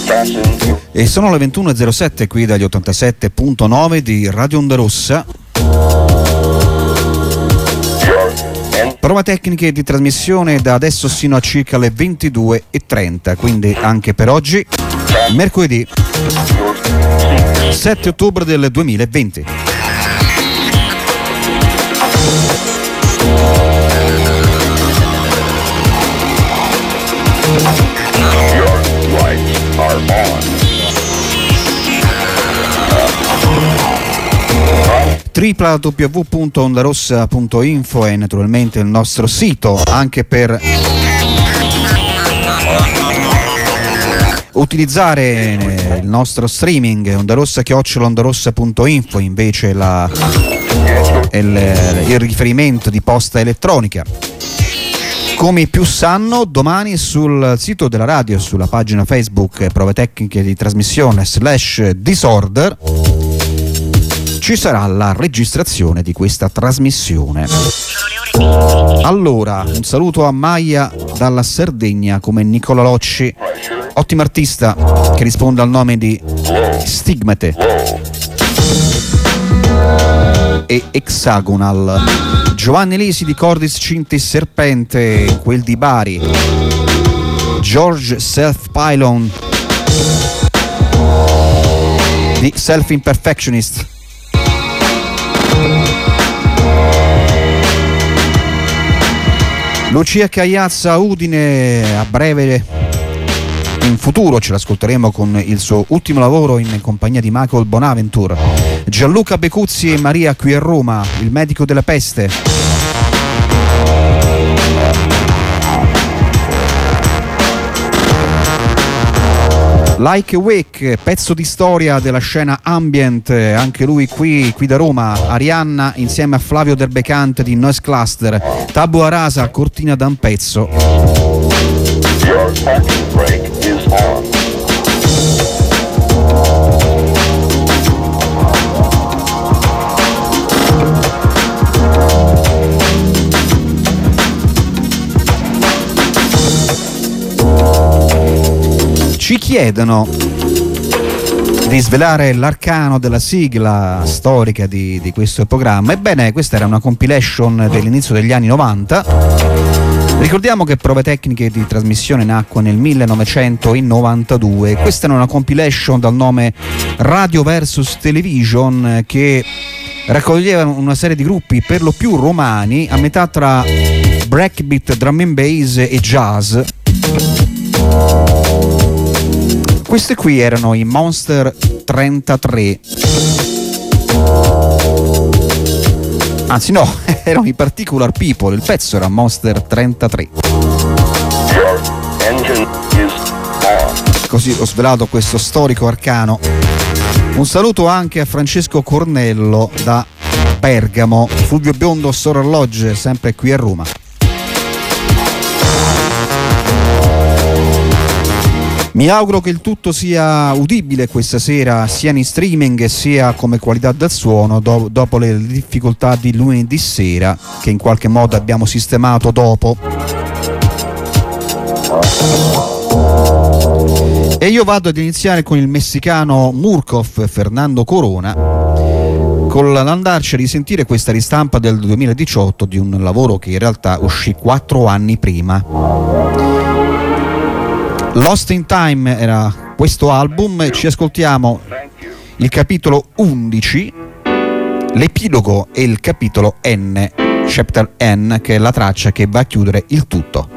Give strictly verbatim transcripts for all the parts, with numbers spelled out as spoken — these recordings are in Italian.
E sono le ventuno e zero sette qui dagli ottantasette virgola nove di Radio Onda Rossa. Prove tecniche di trasmissione da adesso sino a circa le ventidue e trenta, quindi anche per oggi, mercoledì sette ottobre del duemilaventi. w w w punto ondarossa punto info è naturalmente il nostro sito anche per utilizzare il nostro streaming ondarossa chiocciola ondarossa punto info invece la, il, il riferimento di posta elettronica. Come i più sanno, domani sul sito della radio, sulla pagina Facebook Prove Tecniche di Trasmissione slash Disorder, ci sarà la registrazione di questa trasmissione. Allora, un saluto a Maia dalla Sardegna come Nicola Locci, ottimo artista che risponde al nome di Stigmate e Hexagonal. Giovanni Lisi di Cordis Cinti Serpente, quel di Bari. George Self Pylon di Self Imperfectionist. Lucia Cagliazza Udine, a breve, in futuro ce l'ascolteremo con il suo ultimo lavoro in compagnia di Michael Bonaventure. Gianluca Becuzzi e Maria qui a Roma, il medico della peste. Like Wake, pezzo di storia della scena ambient, anche lui qui, qui da Roma. Arianna insieme a Flavio Del Becante di Noise Cluster. Tabula Rasa, cortina da un pezzo. Your parking brake is on. Ci chiedono di svelare l'arcano della sigla storica di, di questo programma. Ebbene, questa era una compilation dell'inizio degli anni novanta. Ricordiamo che Prove Tecniche di Trasmissione nacque nel millenovecentonovantadue. Questa era una compilation dal nome Radio versus Television che raccoglieva una serie di gruppi per lo più romani, a metà tra breakbeat, drum and bass e jazz. Queste qui erano i Monster trentatré. Anzi no, erano i Particular People, il pezzo era Monster trentatré. Così ho svelato questo storico arcano. Un saluto anche a Francesco Cornello da Bergamo, Fulvio Biondo Solar Lodge, sempre qui a Roma. Mi auguro che il tutto sia udibile questa sera sia in streaming sia come qualità del suono do- dopo le difficoltà di lunedì sera che in qualche modo abbiamo sistemato dopo. E io vado ad iniziare con il messicano Murkoff Fernando Corona, con l'andarci a risentire questa ristampa del duemiladiciotto di un lavoro che in realtà uscì quattro anni prima. Lost in Time era questo album. Ci ascoltiamo il capitolo undici, l'epilogo e il capitolo N, Chapter N, che è la traccia che va a chiudere il tutto.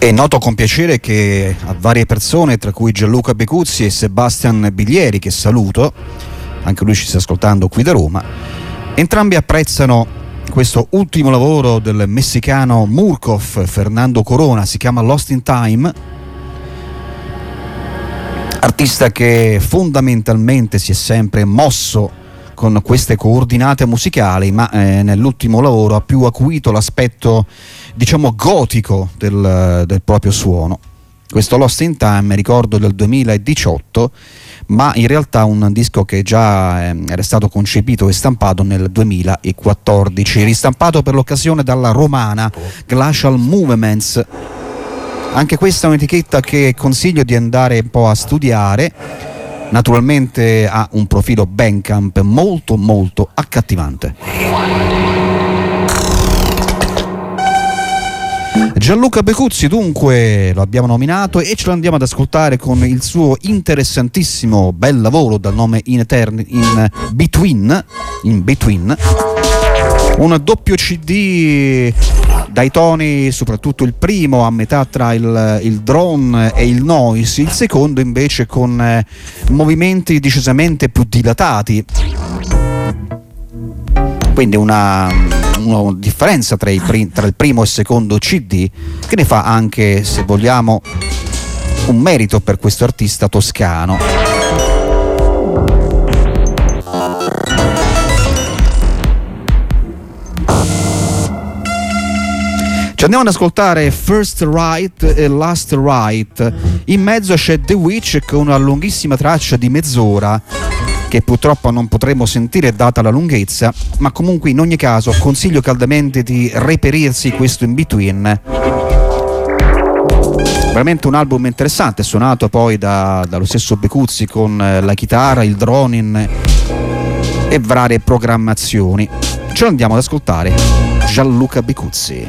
È noto con piacere che a varie persone, tra cui Gianluca Becuzzi e Sebastian Biglieri, che saluto, anche lui ci sta ascoltando qui da Roma, entrambi apprezzano questo ultimo lavoro del messicano Murkoff Fernando Corona, si chiama Lost in Time, artista che fondamentalmente si è sempre mosso con queste coordinate musicali, ma eh, nell'ultimo lavoro ha più acuito l'aspetto, diciamo, gotico del, del proprio suono. Questo Lost in Time, ricordo, del duemiladiciotto, ma in realtà un disco che già eh, era stato concepito e stampato nel duemilaquattordici, ristampato per l'occasione dalla romana Glacial Movements. Anche questa è un'etichetta che consiglio di andare un po' a studiare. Naturalmente ha un profilo Bandcamp molto molto accattivante. Gianluca Becuzzi dunque lo abbiamo nominato e ce lo andiamo ad ascoltare con il suo interessantissimo bel lavoro dal nome In Etern- in Between, in Between, un doppio C D dai toni, soprattutto il primo a metà tra il, il drone e il noise, il secondo invece con eh, movimenti decisamente più dilatati, quindi una, una differenza tra, i, tra il primo e il secondo C D che ne fa anche, se vogliamo, un merito per questo artista toscano. Ci andiamo ad ascoltare First Right e Last Right. In mezzo c'è The Witch con una lunghissima traccia di mezz'ora che purtroppo non potremo sentire data la lunghezza, ma comunque in ogni caso consiglio caldamente di reperirsi questo In Between. Veramente un album interessante, suonato poi da, dallo stesso Becuzzi con la chitarra, il droning e varie programmazioni. Ce lo andiamo ad ascoltare. Gianluca Becuzzi.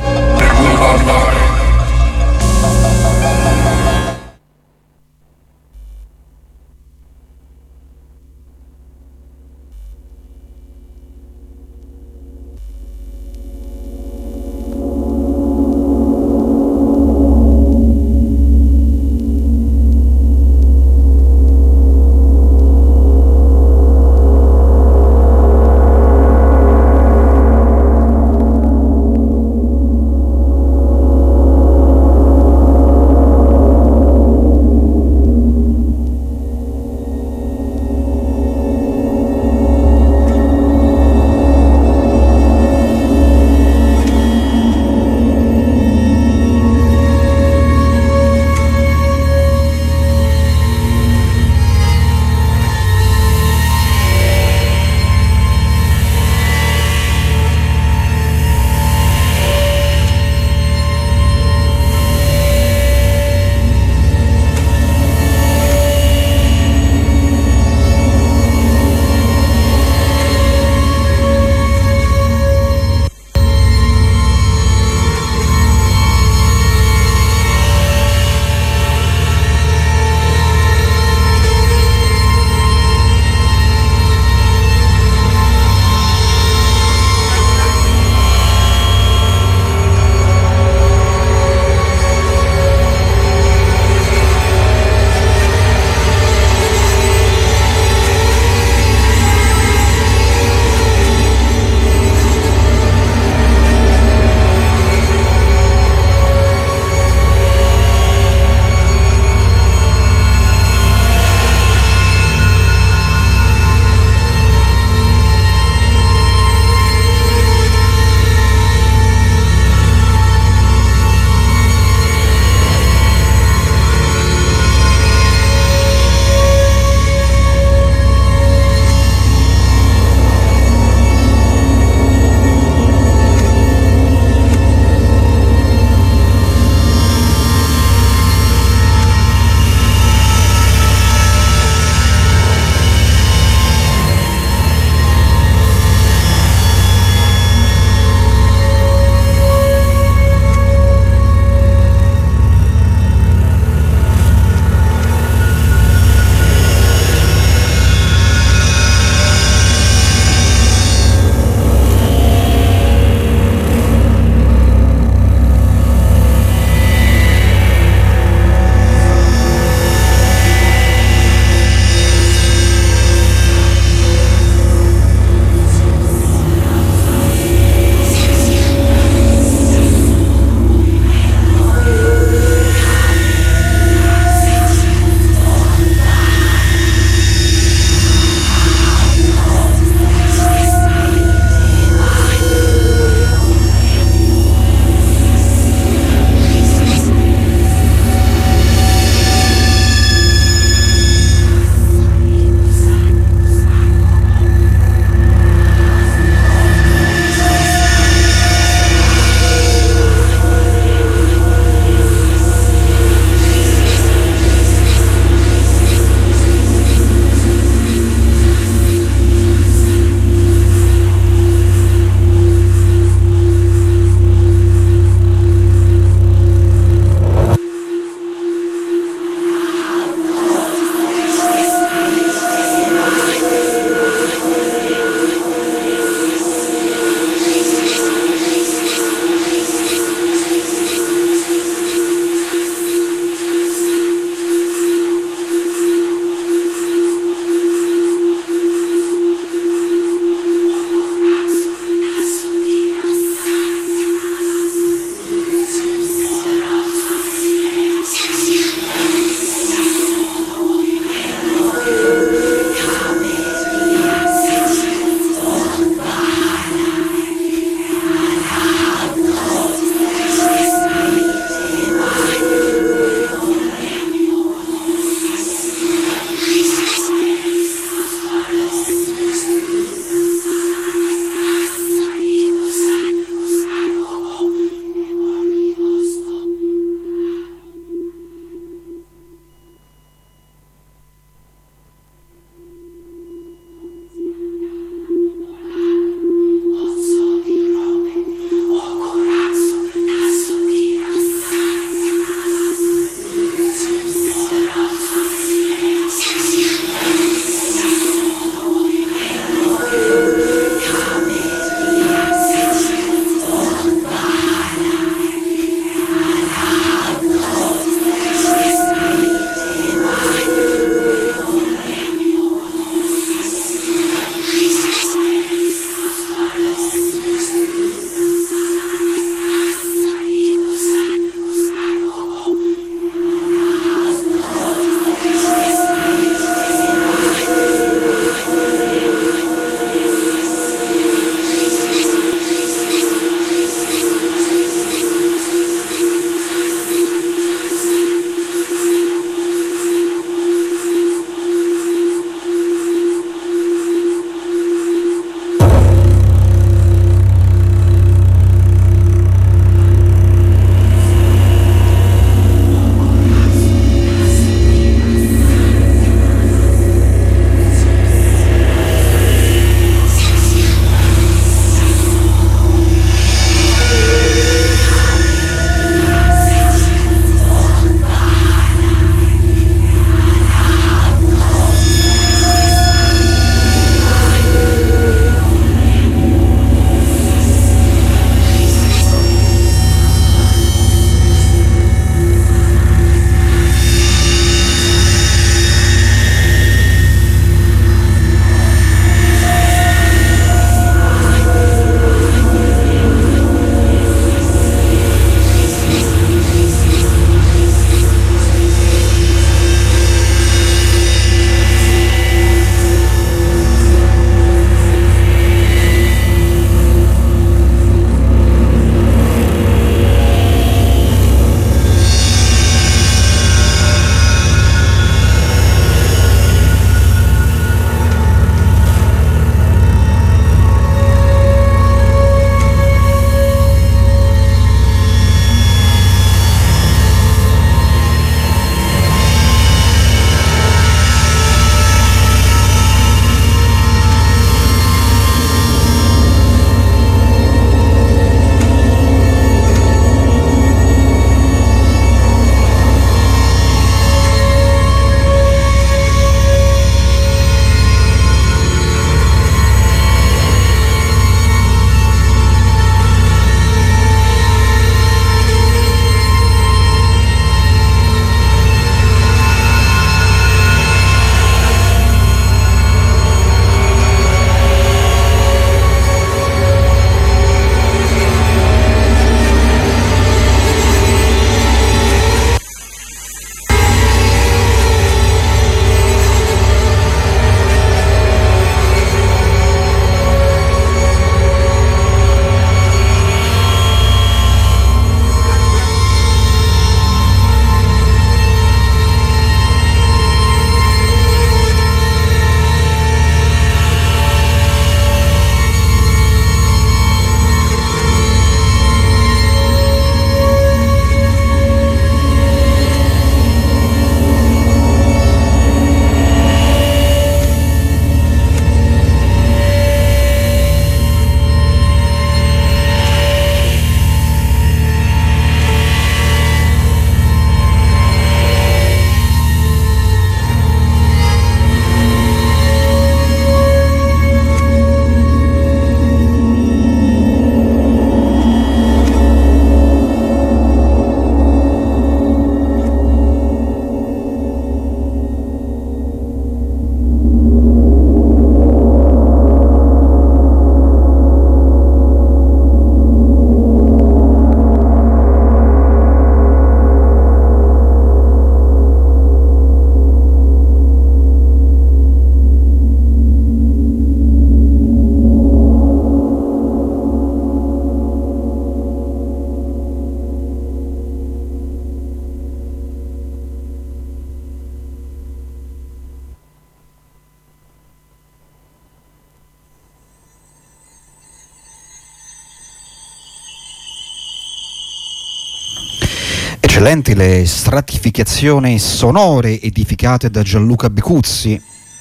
Eccellenti le stratificazioni sonore edificate da Gianluca Becuzzi.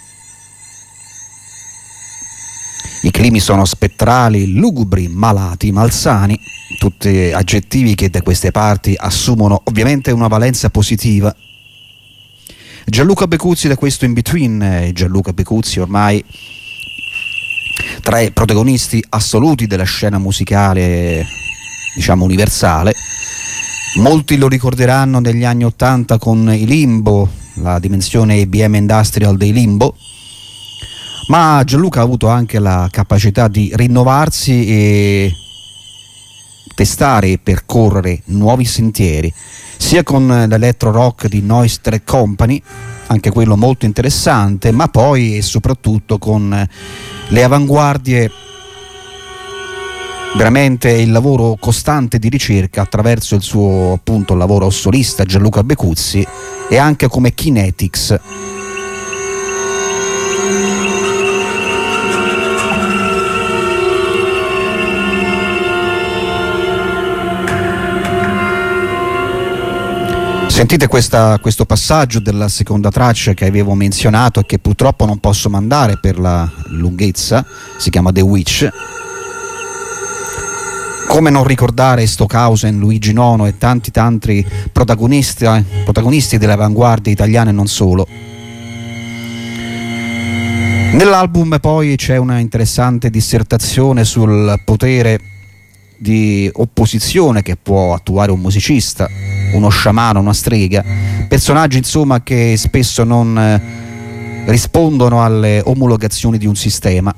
I climi sono spettrali, lugubri, malati, malsani, tutti aggettivi che da queste parti assumono ovviamente una valenza positiva. Gianluca Becuzzi da questo In Between, Gianluca Becuzzi ormai tra i protagonisti assoluti della scena musicale, diciamo universale. Molti lo ricorderanno negli anni ottanta con i Limbo, la dimensione I B M Industrial dei Limbo, ma Gianluca ha avuto anche la capacità di rinnovarsi e testare e percorrere nuovi sentieri, sia con l'electro rock di Noise Track Company, anche quello molto interessante, ma poi e soprattutto con le avanguardie, veramente il lavoro costante di ricerca attraverso il suo appunto lavoro solista Gianluca Becuzzi e anche come Kinetics. Sentite questa, questo passaggio della seconda traccia che avevo menzionato e che purtroppo non posso mandare per la lunghezza, si chiama The Witch. Come non ricordare Stockhausen, Luigi Nono e tanti tanti protagonisti, protagonisti delle avanguardie italiane e non solo. Nell'album poi c'è una interessante dissertazione sul potere di opposizione che può attuare un musicista, uno sciamano, una strega, personaggi insomma che spesso non eh, rispondono alle omologazioni di un sistema.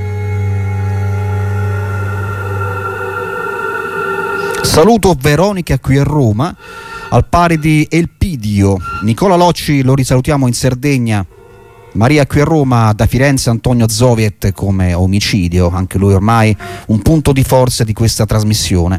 Saluto Veronica qui a Roma, al pari di Elpidio. Nicola Locci lo risalutiamo in Sardegna. Maria qui a Roma, da Firenze Antonio Zoviet come Omicidio, anche lui ormai un punto di forza di questa trasmissione.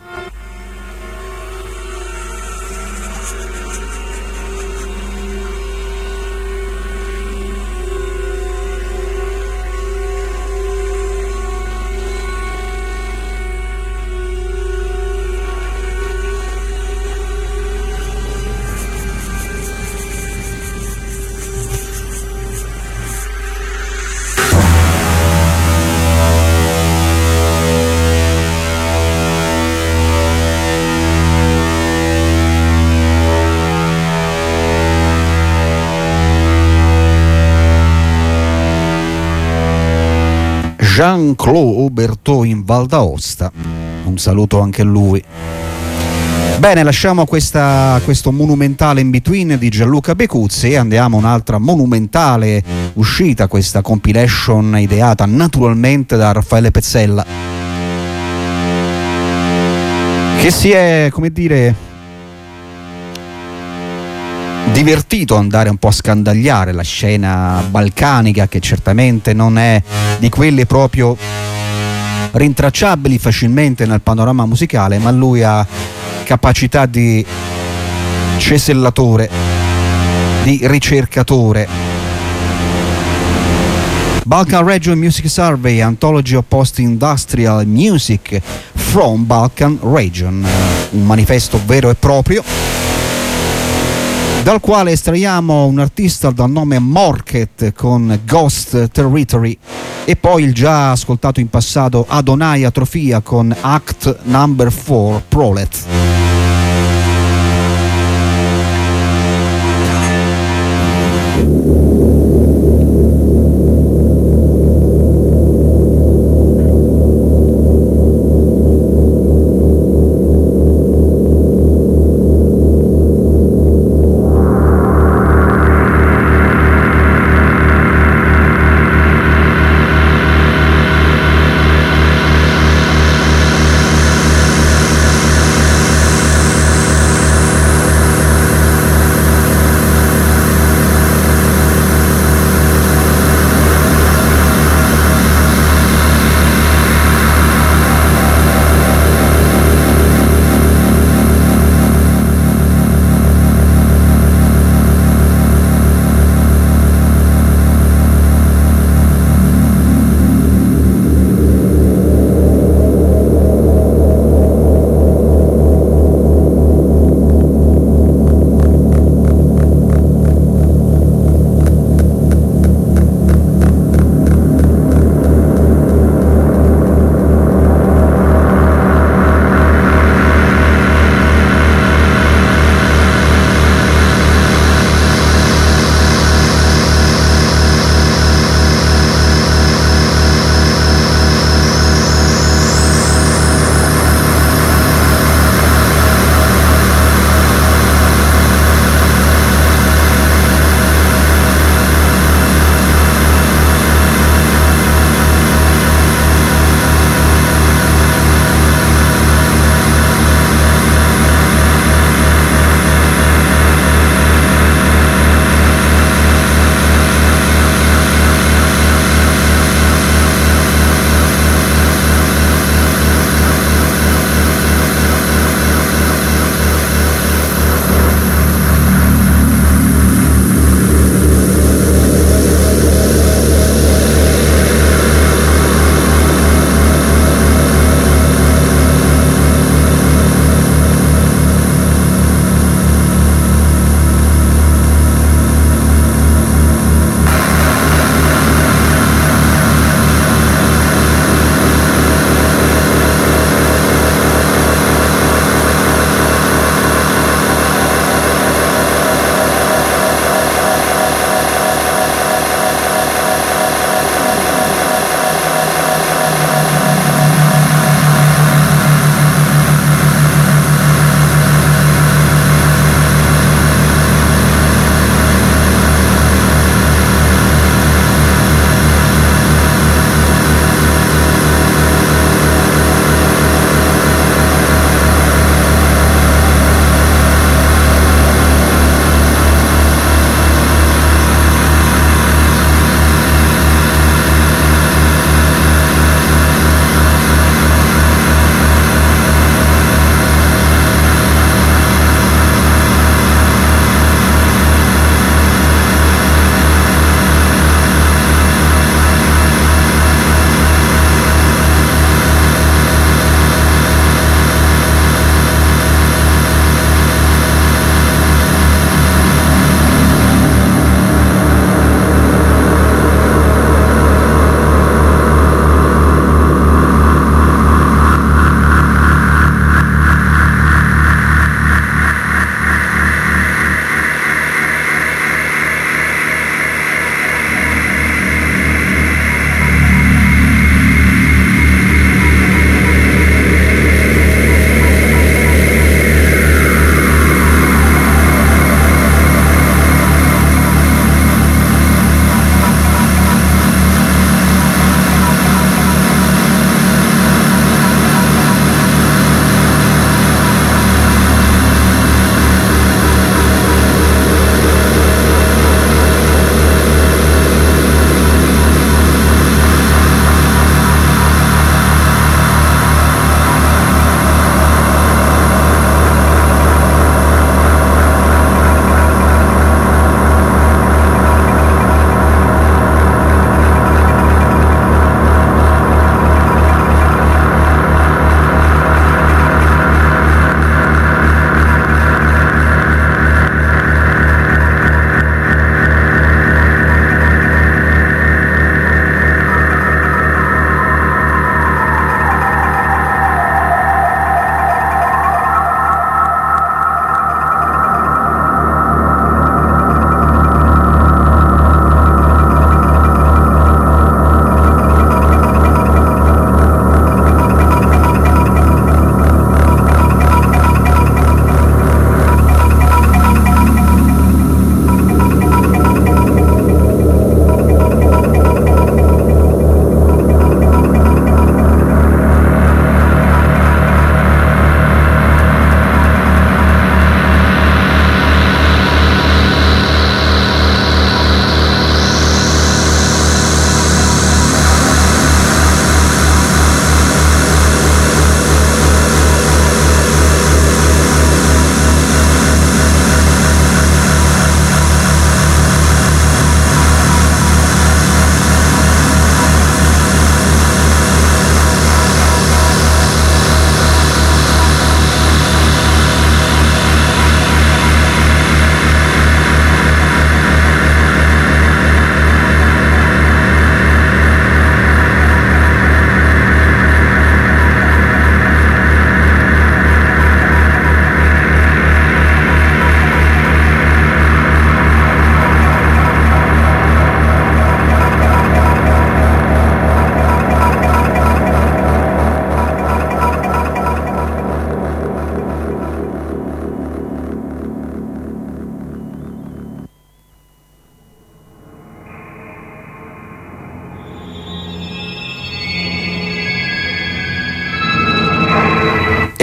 Jean-Claude Berthaud in Val d'Aosta, un saluto anche a lui. Bene, lasciamo questa, questo monumentale In Between di Gianluca Becuzzi e andiamo a un'altra monumentale uscita, questa compilation ideata naturalmente da Raffaele Pezzella, che si è, come dire, divertito ad andare un po' a scandagliare la scena balcanica, che certamente non è di quelle proprio rintracciabili facilmente nel panorama musicale, ma lui ha capacità di cesellatore, di ricercatore. Balkan Region Music Survey, Anthology of Post-Industrial Music from Balkan Region, un manifesto vero e proprio, dal quale estraiamo un artista dal nome Morket con Ghost Territory e poi il già ascoltato in passato Adonai Atrofia con Act Number four Prolet.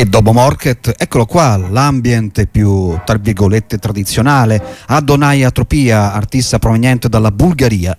E dopo Morket, eccolo qua, l'ambient più, tra virgolette, tradizionale, Adonai Atropia, artista proveniente dalla Bulgaria.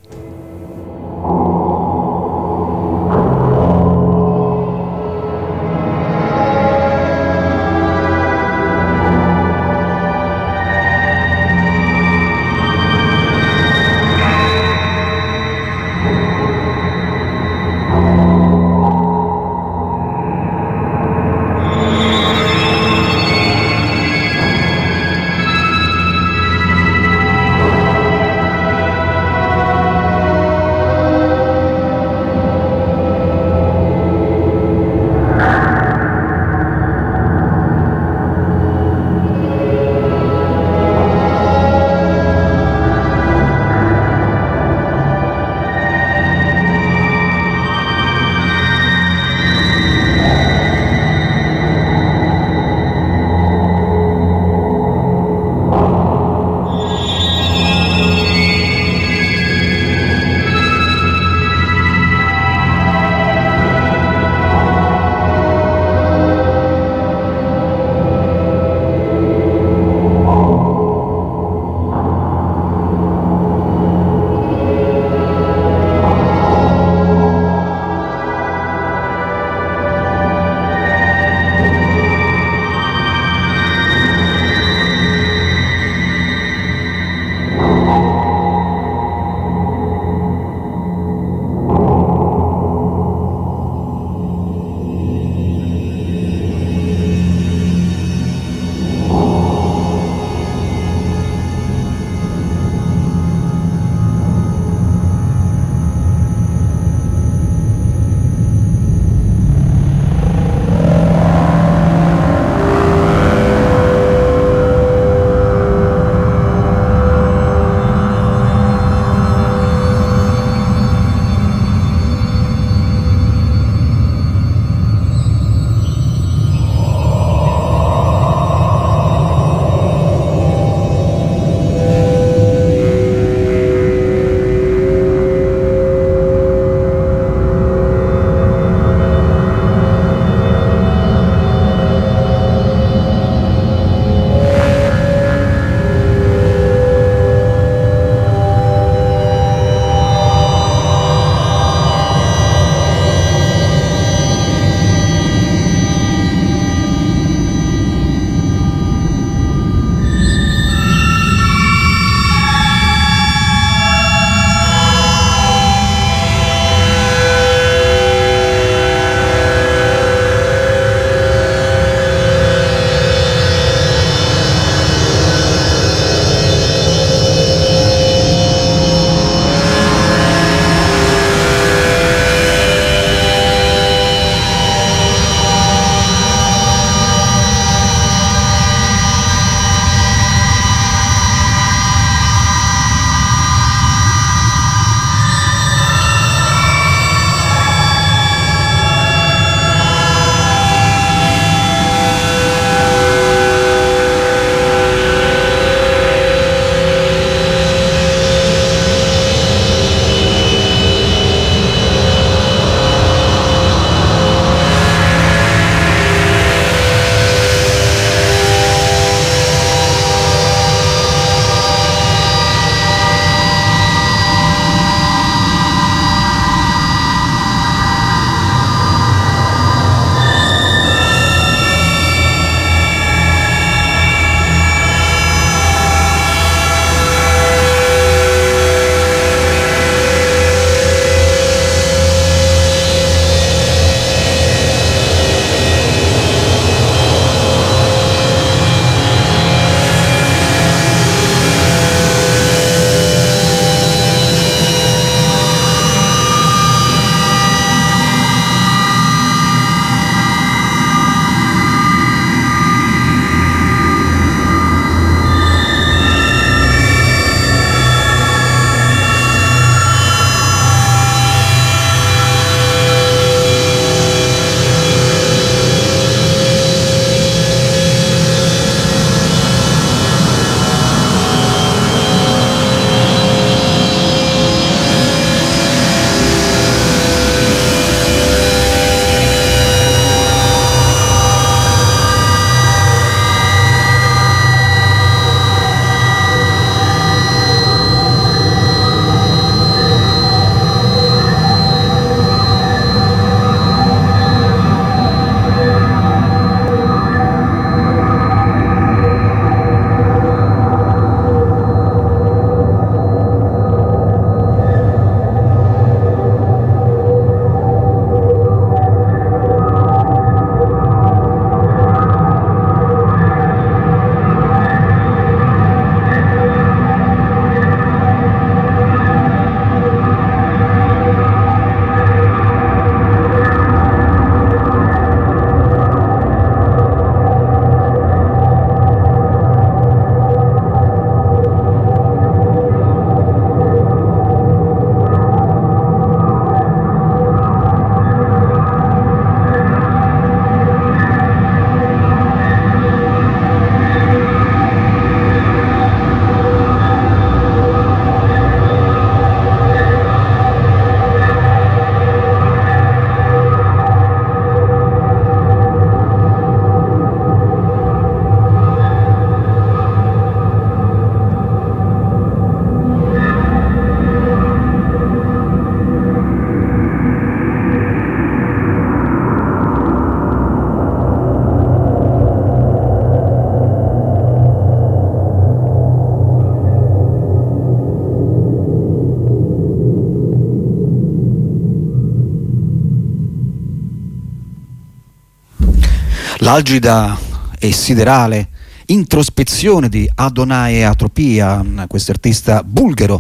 L'algida e siderale introspezione di Adonai Atropia, questo artista bulgaro.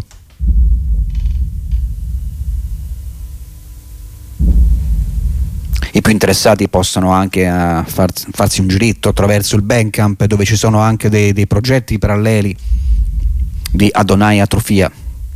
I più interessati possono anche uh, far, farsi un giretto attraverso il Bandcamp, dove ci sono anche dei, dei progetti paralleli di Adonai Atropia.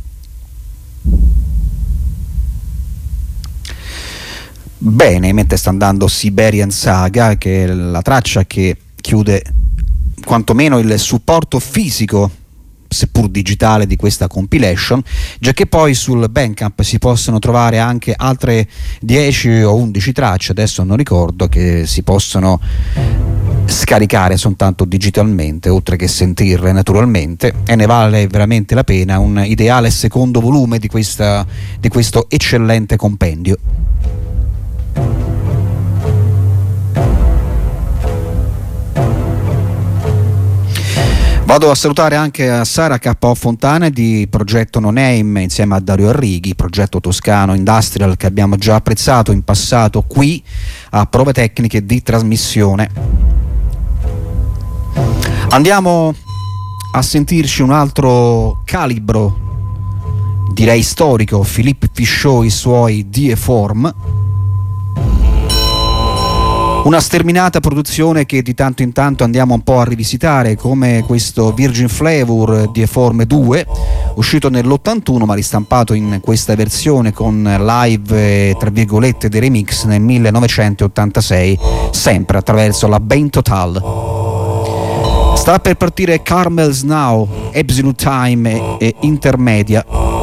Bene, mentre sta andando Siberian Saga, che è la traccia che chiude quantomeno il supporto fisico, seppur digitale, di questa compilation, già che poi sul Bandcamp si possono trovare anche altre dieci o undici tracce, adesso non ricordo, che si possono scaricare soltanto digitalmente, oltre che sentirle naturalmente, e ne vale veramente la pena. Un ideale secondo volume di, questa, di questo eccellente compendio. Vado a salutare anche a Sara K O Fontana di Progetto No Name insieme a Dario Arrighi, progetto toscano industrial che abbiamo già apprezzato in passato qui a Prove Tecniche di Trasmissione. Andiamo a sentirci un altro calibro, direi storico, Philippe Fichot, i suoi Die Form. Una sterminata produzione che di tanto in tanto andiamo un po' a rivisitare, come questo Virgin Flavor Die Form due, uscito nell'ottantuno ma ristampato in questa versione con live, tra virgolette, dei remix nel millenovecentottantasei, sempre attraverso la Bain Total. Sta per partire Carmel's Now, Absolute Time e, e Intermedia.